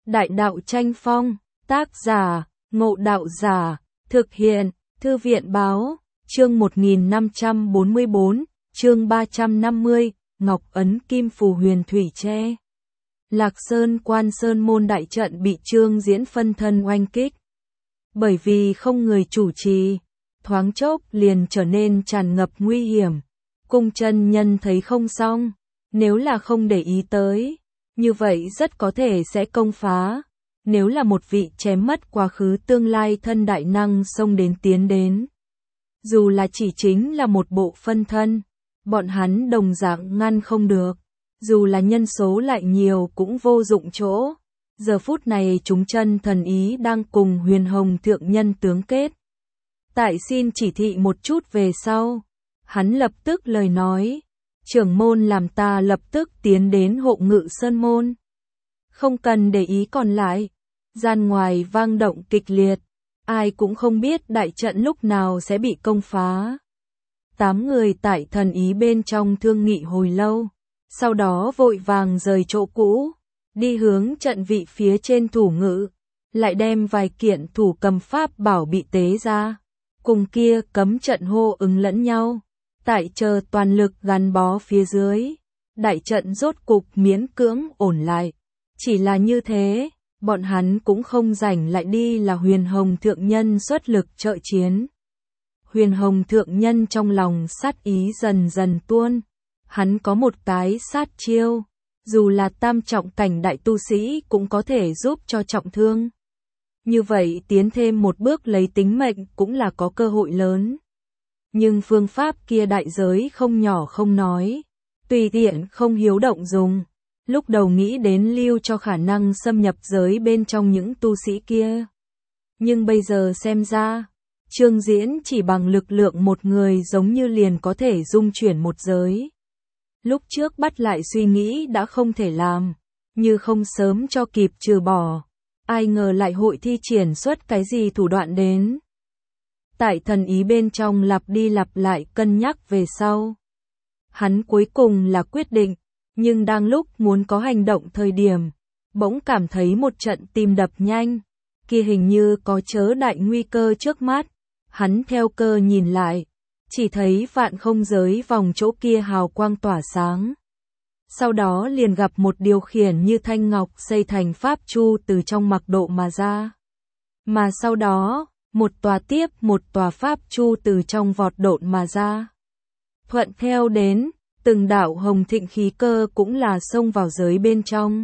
Đại đạo tranh phong, tác giả, Ngộ Đạo Giả, thực hiện, Thư viện báo, chương 1544, chương 350, Ngọc Ấn Kim Phù Huyền Thủy Tre. Lạc Sơn Quan Sơn Môn đại trận bị Trương Diễn phân thân oanh kích. Bởi vì không người chủ trì, thoáng chốc liền trở nên tràn ngập nguy hiểm. Cung chân nhân thấy không xong, nếu là không để ý tới, như vậy rất có thể sẽ công phá. Nếu là một vị chém mất quá khứ tương lai thân đại năng xông đến tiến đến, dù là chỉ chính là một bộ phân thân, bọn hắn đồng dạng ngăn không được. Dù là nhân số lại nhiều cũng vô dụng chỗ. Giờ phút này chúng chân thần ý đang cùng Huyền Hồng thượng nhân tướng kết. Tại xin chỉ thị một chút về sau. Hắn lập tức lời nói. Trưởng môn làm ta lập tức tiến đến hộ ngự sơn môn. Không cần để ý còn lại. Gian ngoài vang động kịch liệt. Ai cũng không biết đại trận lúc nào sẽ bị công phá. 8 người tại thần ý bên trong thương nghị hồi lâu. Sau đó vội vàng rời chỗ cũ, đi hướng trận vị phía trên thủ ngự, lại đem vài kiện thủ cầm pháp bảo bị tế ra, cùng kia cấm trận hô ứng lẫn nhau, tại chờ toàn lực gắn bó phía dưới, đại trận rốt cục miễn cưỡng ổn lại. Chỉ là như thế, bọn hắn cũng không rảnh lại đi là Huyền Hồng thượng nhân xuất lực trợ chiến. Huyền Hồng thượng nhân trong lòng sát ý dần dần tuôn. Hắn có một cái sát chiêu, dù là tam trọng cảnh đại tu sĩ cũng có thể giúp cho trọng thương. Như vậy tiến thêm một bước lấy tính mệnh cũng là có cơ hội lớn. Nhưng phương pháp kia đại giới không nhỏ không nói, tùy tiện không hiếu động dùng. Lúc đầu nghĩ đến lưu cho khả năng xâm nhập giới bên trong những tu sĩ kia. Nhưng bây giờ xem ra, Trương Diễn chỉ bằng lực lượng một người giống như liền có thể dung chuyển một giới. Lúc trước bắt lại suy nghĩ đã không thể làm, như không sớm cho kịp trừ bỏ, ai ngờ lại hội thi triển xuất cái gì thủ đoạn đến. Tại thần ý bên trong lặp đi lặp lại cân nhắc về sau. Hắn cuối cùng là quyết định, nhưng đang lúc muốn có hành động thời điểm, bỗng cảm thấy một trận tim đập nhanh, kia hình như có chớ đại nguy cơ trước mắt, hắn theo cơ nhìn lại. Chỉ thấy vạn không giới vòng chỗ kia hào quang tỏa sáng. Sau đó liền gặp một điều khiển như thanh ngọc xây thành pháp chu từ trong mặc độ mà ra. Mà sau đó, một tòa tiếp một tòa pháp chu từ trong vọt độn mà ra. Thuận theo đến, từng đạo hồng thịnh khí cơ cũng là xông vào giới bên trong.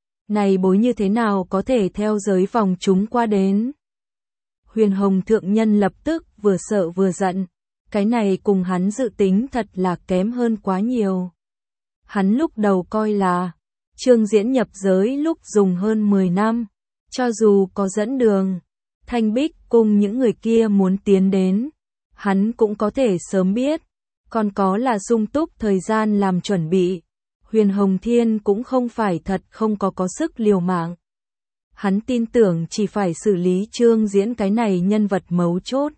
Này bối như thế nào có thể theo giới vòng chúng qua đến? Huyền Hồng thượng nhân lập tức vừa sợ vừa giận. Cái này cùng hắn dự tính thật là kém hơn quá nhiều. Hắn lúc đầu coi là Trương Diễn nhập giới lúc dùng hơn 10 năm, cho dù có dẫn đường, Thanh Bích cùng những người kia muốn tiến đến, hắn cũng có thể sớm biết, còn có là sung túc thời gian làm chuẩn bị. Huyền Hồng Thiên cũng không phải thật không có sức liều mạng. Hắn tin tưởng chỉ phải xử lý Trương Diễn cái này nhân vật mấu chốt.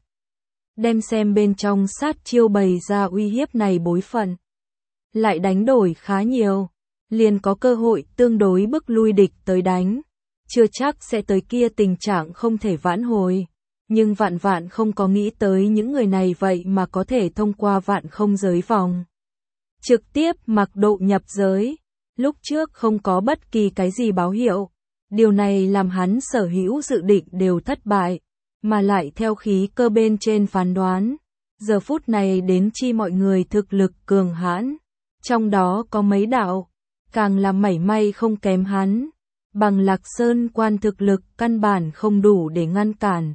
Đem xem bên trong sát chiêu bày ra uy hiếp này bối phận. Lại đánh đổi khá nhiều, liền có cơ hội tương đối bức lui địch tới đánh. Chưa chắc sẽ tới kia tình trạng không thể vãn hồi. Nhưng vạn không có nghĩ tới những người này vậy mà có thể thông qua vạn không giới vòng. Trực tiếp mặc độ nhập giới. Lúc trước không có bất kỳ cái gì báo hiệu. Điều này làm hắn sở hữu dự định đều thất bại. Mà lại theo khí cơ bên trên phán đoán, giờ phút này đến chi mọi người thực lực cường hãn, trong đó có mấy đạo, càng là mảy may không kém hắn, bằng Lạc Sơn Quan thực lực căn bản không đủ để ngăn cản.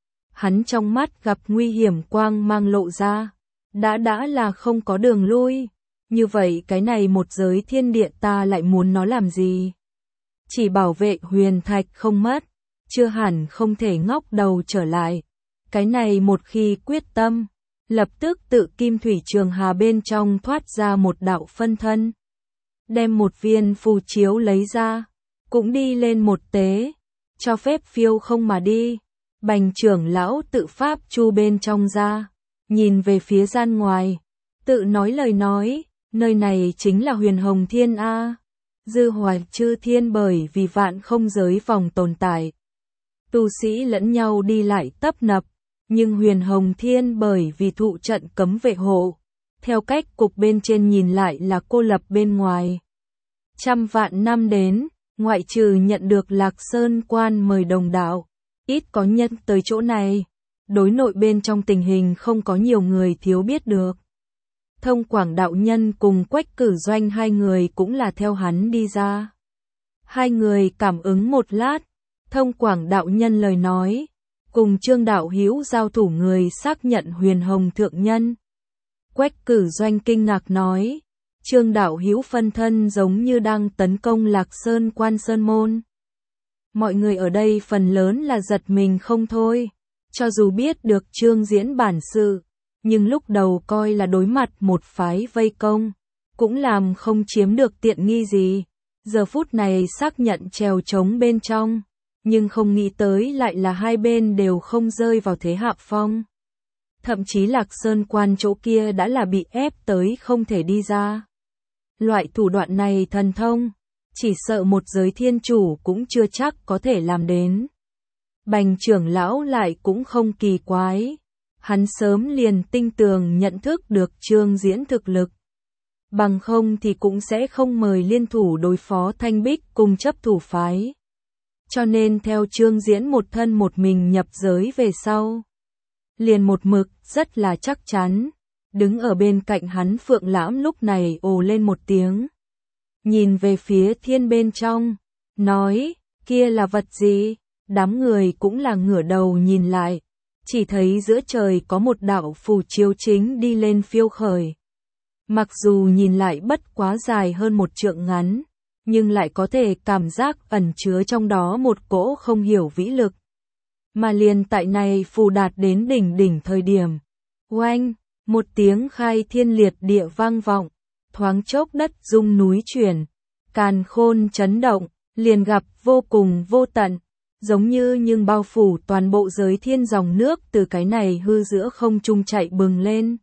Hắn trong mắt gặp nguy hiểm quang mang lộ ra, đã là không có đường lui, như vậy cái này một giới thiên địa ta lại muốn nó làm gì? Chỉ bảo vệ huyền thạch không mất. Chưa hẳn không thể ngóc đầu trở lại. Cái này một khi quyết tâm, lập tức tự kim thủy trường hà bên trong thoát ra một đạo phân thân. Đem một viên phù chiếu lấy ra, cũng đi lên một tế, cho phép phiêu không mà đi. Bành trưởng lão tự pháp chu bên trong ra, nhìn về phía gian ngoài, tự nói lời nói, nơi này chính là Huyền Hồng Thiên A. Dư hoài chư thiên bởi vì vạn không giới vòng tồn tại. Tu sĩ lẫn nhau đi lại tấp nập, nhưng huyền hồng thiên bởi vì thụ trận cấm vệ hộ. Theo cách cục bên trên nhìn lại là cô lập bên ngoài. Trăm vạn năm đến, ngoại trừ nhận được Lạc Sơn quan mời đồng đạo, ít có nhân tới chỗ này. Đối nội bên trong tình hình không có nhiều người thiếu biết được. Thông Quảng đạo nhân cùng Quách Cử Doanh hai người cũng là theo hắn đi ra. Hai người cảm ứng một lát, Thông Quảng đạo nhân lời nói, cùng Trương đạo hữu giao thủ người xác nhận huyền hồng thượng nhân. Quách Cử Doanh kinh ngạc nói, Trương đạo hữu phân thân giống như đang tấn công Lạc Sơn quan sơn môn. Mọi người ở đây phần lớn là giật mình không thôi, cho dù biết được Trương Diễn bản sự, nhưng lúc đầu coi là đối mặt một phái vây công, cũng làm không chiếm được tiện nghi gì. Giờ phút này xác nhận trèo trống bên trong, nhưng không nghĩ tới lại là hai bên đều không rơi vào thế hạ phong. Thậm chí Lạc Sơn quan chỗ kia đã là bị ép tới không thể đi ra. Loại thủ đoạn này thần thông, chỉ sợ một giới thiên chủ cũng chưa chắc có thể làm đến. Bành trưởng lão lại cũng không kỳ quái. Hắn sớm liền tinh tường nhận thức được Trương Diễn thực lực. Bằng không thì cũng sẽ không mời liên thủ đối phó Thanh Bích cùng chấp thủ phái. Cho nên theo Trương Diễn một thân một mình nhập giới về sau. Liền một mực rất là chắc chắn. Đứng ở bên cạnh hắn Phượng Lãm lúc này ồ lên một tiếng. Nhìn về phía thiên bên trong. Nói, kia là vật gì? Đám người cũng là ngửa đầu nhìn lại. Chỉ thấy giữa trời có một đạo phù chiếu chính đi lên phiêu khởi. Mặc dù nhìn lại bất quá dài hơn một trượng ngắn, nhưng lại có thể cảm giác ẩn chứa trong đó một cỗ không hiểu vĩ lực. Mà liền tại này phù đạt đến đỉnh thời điểm. Oanh, một tiếng khai thiên liệt địa vang vọng, thoáng chốc đất rung núi chuyển, càn khôn chấn động, liền gặp vô cùng vô tận. Giống như nhưng bao phủ toàn bộ giới thiên dòng nước từ cái này hư giữa không trung chạy bừng lên.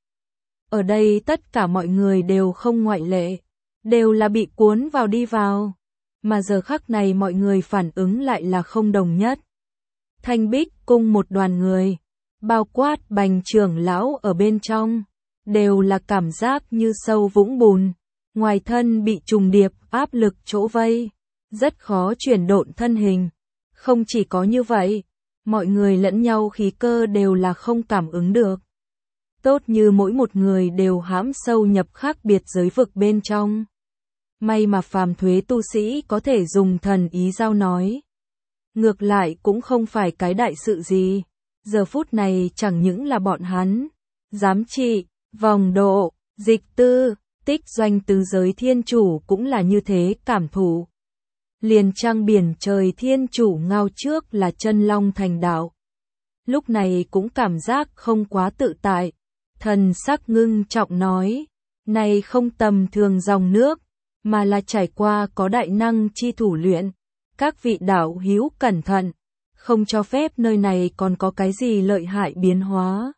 Ở đây tất cả mọi người đều không ngoại lệ, đều là bị cuốn vào đi vào. Mà giờ khắc này mọi người phản ứng lại là không đồng nhất. Thanh Bích cung một đoàn người, bao quát Bành trưởng lão ở bên trong, đều là cảm giác như sâu vũng bùn, ngoài thân bị trùng điệp áp lực chỗ vây, rất khó chuyển độn thân hình. Không chỉ có như vậy, mọi người lẫn nhau khí cơ đều là không cảm ứng được. Tốt như mỗi một người đều hãm sâu nhập khác biệt giới vực bên trong. May mà phàm thuế tu sĩ có thể dùng thần ý giao nói. Ngược lại cũng không phải cái đại sự gì. Giờ phút này chẳng những là bọn hắn, giám trị, vòng độ, dịch tư, tích doanh tứ giới thiên chủ cũng là như thế cảm thụ. Liền trăng biển trời thiên chủ ngao trước là chân long thành đạo. Lúc này cũng cảm giác không quá tự tại. Thần sắc ngưng trọng nói, này không tầm thường dòng nước, mà là trải qua có đại năng chi thủ luyện. Các vị đạo hữu cẩn thận, không cho phép nơi này còn có cái gì lợi hại biến hóa.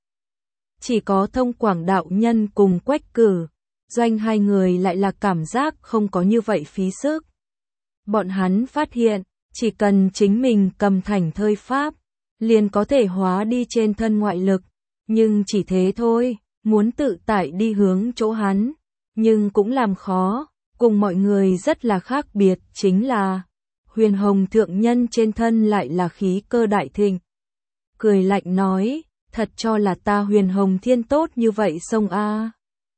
Chỉ có Thông Quảng đạo nhân cùng Quách Cử Doanh hai người lại là cảm giác không có như vậy phí sức. Bọn hắn phát hiện, chỉ cần chính mình cầm thành thơi pháp, liền có thể hóa đi trên thân ngoại lực, nhưng chỉ thế thôi, muốn tự tại đi hướng chỗ hắn, nhưng cũng làm khó, cùng mọi người rất là khác biệt, chính là Huyền Hồng thượng nhân trên thân lại là khí cơ đại thịnh. Cười lạnh nói, thật cho là ta Huyền Hồng thiên tốt như vậy sông a.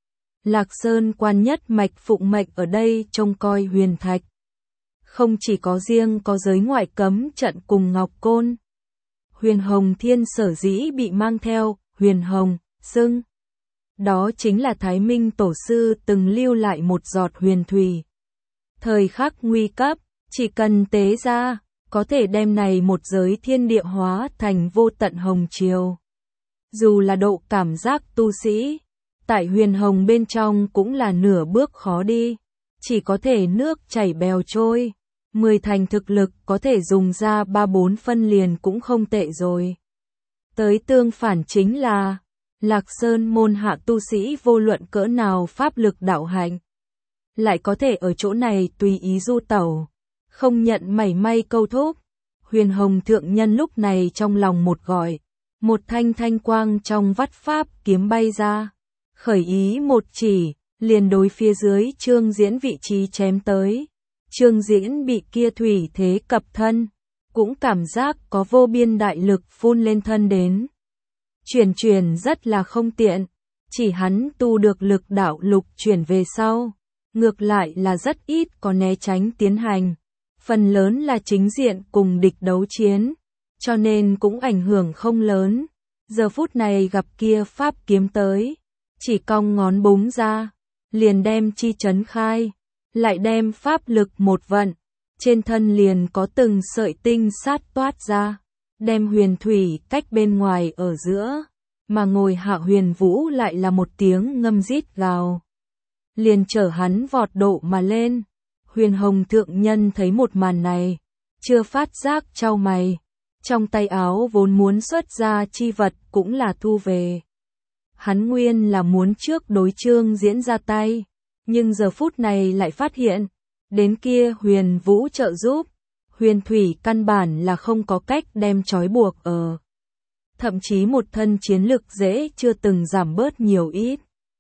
Lạc Sơn quan nhất mạch phụng mệnh ở đây trông coi huyền thạch. Không chỉ có riêng có giới ngoại cấm trận cùng Ngọc Côn. Huyền Hồng Thiên sở dĩ bị mang theo, Huyền Hồng, xưng. Đó chính là Thái Minh Tổ Sư từng lưu lại một giọt huyền thủy. Thời khắc nguy cấp, chỉ cần tế ra, có thể đem này một giới thiên địa hóa thành vô tận hồng triều. Dù là độ cảm giác tu sĩ, tại Huyền Hồng bên trong cũng là nửa bước khó đi, chỉ có thể nước chảy bèo trôi. 10 thành thực lực có thể dùng ra 3-4 phân liền cũng không tệ rồi. Tới tương phản chính là, Lạc Sơn môn hạ tu sĩ vô luận cỡ nào pháp lực đạo hạnh. lại có thể ở chỗ này tùy ý du tẩu, không nhận mảy may câu thúc. Huyền Hồng thượng nhân lúc này trong lòng một gọi, một thanh quang trong vắt pháp kiếm bay ra, khởi ý một chỉ, liền đối phía dưới Trương Diễn vị trí chém tới. Trương Diễn bị kia thủy thế cập thân, cũng cảm giác có vô biên đại lực phun lên thân đến. Chuyển rất là không tiện, chỉ hắn tu được lực đạo lục chuyển về sau, ngược lại là rất ít có né tránh tiến hành, phần lớn là chính diện cùng địch đấu chiến, cho nên cũng ảnh hưởng không lớn. Giờ phút này gặp kia pháp kiếm tới, chỉ cong ngón búng ra, liền đem chi chấn khai, lại đem pháp lực một vận, trên thân liền có từng sợi tinh sát toát ra, đem huyền thủy cách bên ngoài ở giữa, mà ngồi Hạ Huyền Vũ lại là một tiếng ngâm rít gào, liền chở hắn vọt độ mà lên. Huyền Hồng thượng nhân thấy một màn này, chưa phát giác chau mày, trong tay áo vốn muốn xuất ra chi vật cũng là thu về. Hắn nguyên là muốn trước đối Trương Diễn ra tay, nhưng giờ phút này lại phát hiện, đến kia Huyền Vũ trợ giúp, huyền thủy căn bản là không có cách đem trói buộc ở. Thậm chí một thân chiến lực dễ chưa từng giảm bớt nhiều ít.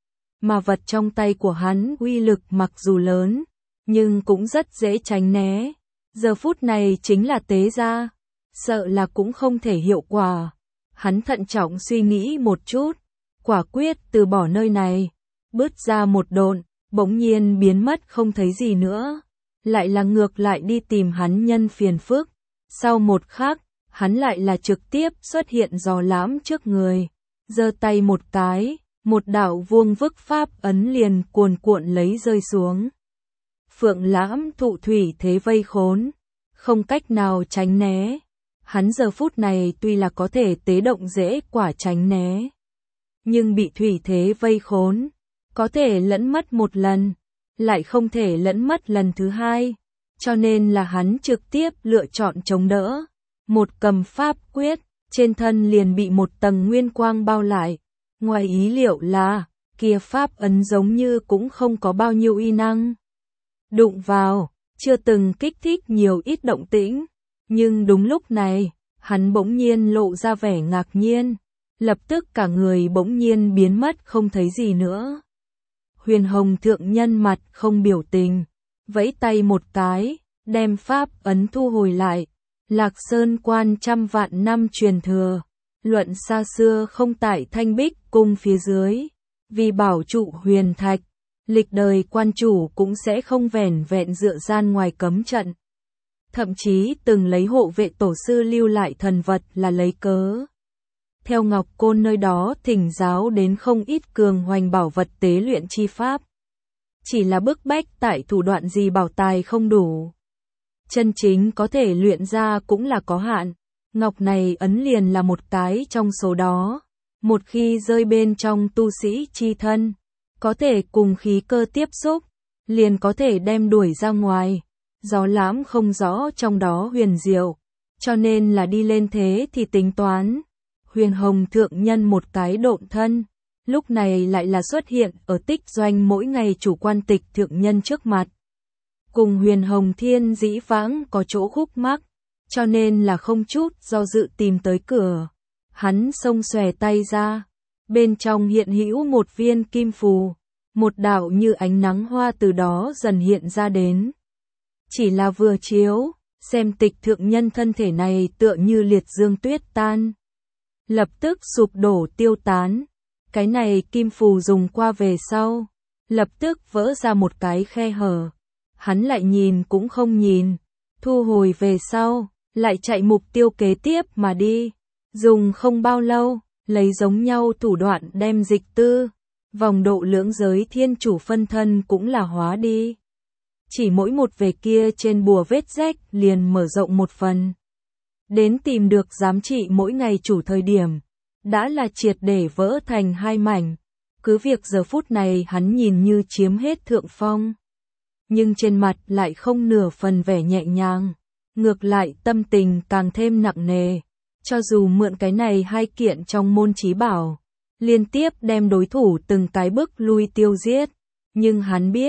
Mà vật trong tay của hắn uy lực mặc dù lớn, nhưng cũng rất dễ tránh né. Giờ phút này chính là tế ra, sợ là cũng không thể hiệu quả. Hắn thận trọng suy nghĩ một chút, quả quyết từ bỏ nơi này, bước ra một độn, bỗng nhiên biến mất không thấy gì nữa. Lại là ngược lại đi tìm hắn nhân phiền phức. Sau một khắc, hắn lại là trực tiếp xuất hiện dò lãm trước người, giơ tay một cái, một đạo vuông vức pháp ấn liền cuồn cuộn lấy rơi xuống. Phượng Lãm thụ thủy thế vây khốn, không cách nào tránh né. Hắn giờ phút này tuy là có thể tế động dễ quả tránh né, nhưng bị thủy thế vây khốn, có thể lẫn mất một lần, lại không thể lẫn mất lần thứ hai, cho nên là hắn trực tiếp lựa chọn chống đỡ. Một cầm pháp quyết, trên thân liền bị một tầng nguyên quang bao lại. Ngoài ý liệu là, kia pháp ấn giống như cũng không có bao nhiêu uy năng. Đụng vào, chưa từng kích thích nhiều ít động tĩnh, nhưng đúng lúc này, hắn bỗng nhiên lộ ra vẻ ngạc nhiên, lập tức cả người bỗng nhiên biến mất không thấy gì nữa. Huyền Hồng thượng nhân mặt không biểu tình, vẫy tay một cái, đem pháp ấn thu hồi lại. Lạc Sơn quan trăm vạn năm truyền thừa, luận xa xưa không tại Thanh Bích cung phía dưới, vì bảo trụ huyền thạch, lịch đời quan chủ cũng sẽ không vẻn vẹn dựa gian ngoài cấm trận. Thậm chí từng lấy hộ vệ tổ sư lưu lại thần vật là lấy cớ. Theo Ngọc Côn nơi đó thỉnh giáo đến không ít cường hoành bảo vật tế luyện chi pháp. Chỉ là bức bách tại thủ đoạn gì bảo tài không đủ. Chân chính có thể luyện ra cũng là có hạn. Ngọc này ấn liền là một cái trong số đó. Một khi rơi bên trong tu sĩ chi thân, có thể cùng khí cơ tiếp xúc, liền có thể đem đuổi ra ngoài. Gió lãm không rõ trong đó huyền diệu, cho nên là đi lên thế thì tính toán. Huyền Hồng thượng nhân một cái độn thân, lúc này lại là xuất hiện ở tích doanh mỗi ngày chủ quan tịch thượng nhân trước mặt. Cùng Huyền Hồng Thiên dĩ vãng có chỗ khúc mắc, cho nên là không chút do dự tìm tới cửa. Hắn xông xòe tay ra, bên trong hiện hữu một viên kim phù, một đạo như ánh nắng hoa từ đó dần hiện ra đến. Chỉ là vừa chiếu, xem tịch thượng nhân thân thể này tựa như liệt dương tuyết tan, lập tức sụp đổ tiêu tán. Cái này kim phù dùng qua về sau, lập tức vỡ ra một cái khe hở. Hắn lại nhìn cũng không nhìn, thu hồi về sau, lại chạy mục tiêu kế tiếp mà đi. Dùng không bao lâu, lấy giống nhau thủ đoạn đem dịch tư, vòng độ lưỡng giới thiên chủ phân thân cũng là hóa đi. Chỉ mỗi một về kia trên bùa vết rách liền mở rộng một phần. Đến tìm được giám trị mỗi ngày chủ thời điểm, đã là triệt để vỡ thành hai mảnh. Cứ việc giờ phút này hắn nhìn như chiếm hết thượng phong, nhưng trên mặt lại không nửa phần vẻ nhẹ nhàng, ngược lại tâm tình càng thêm nặng nề. Cho dù mượn cái này hai kiện trong môn chí bảo, liên tiếp đem đối thủ từng cái bức lui tiêu giết, nhưng hắn biết,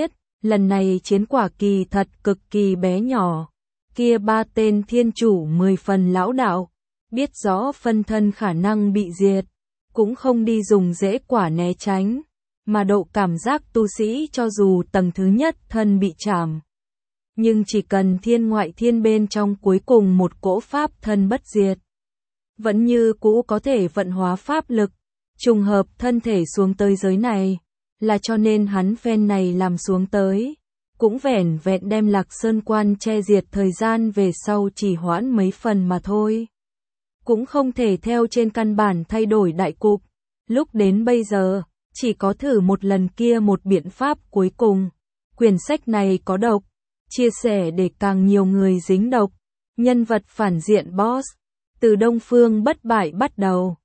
Lần này chiến quả kỳ thật cực kỳ bé nhỏ. Kia 3 tên thiên chủ 10 phần lão đạo, biết rõ phân thân khả năng bị diệt, cũng không đi dùng dễ quả né tránh, mà độ cảm giác tu sĩ cho dù tầng thứ nhất thân bị chảm. Nhưng chỉ cần thiên ngoại thiên bên trong cuối cùng một cỗ pháp thân bất diệt, vẫn như cũ có thể vận hóa pháp lực, trùng hợp thân thể xuống tới giới này, là cho nên hắn phen này làm xuống tới, cũng vẻn vẹn đem Lạc Sơn quan che diệt thời gian về sau chỉ hoãn mấy phần mà thôi. Cũng không thể theo trên căn bản thay đổi đại cục, lúc đến bây giờ, chỉ có thử một lần kia một biện pháp cuối cùng. Quyển sách này có độc, chia sẻ để càng nhiều người dính độc, nhân vật phản diện boss, từ Đông Phương bất bại bắt đầu.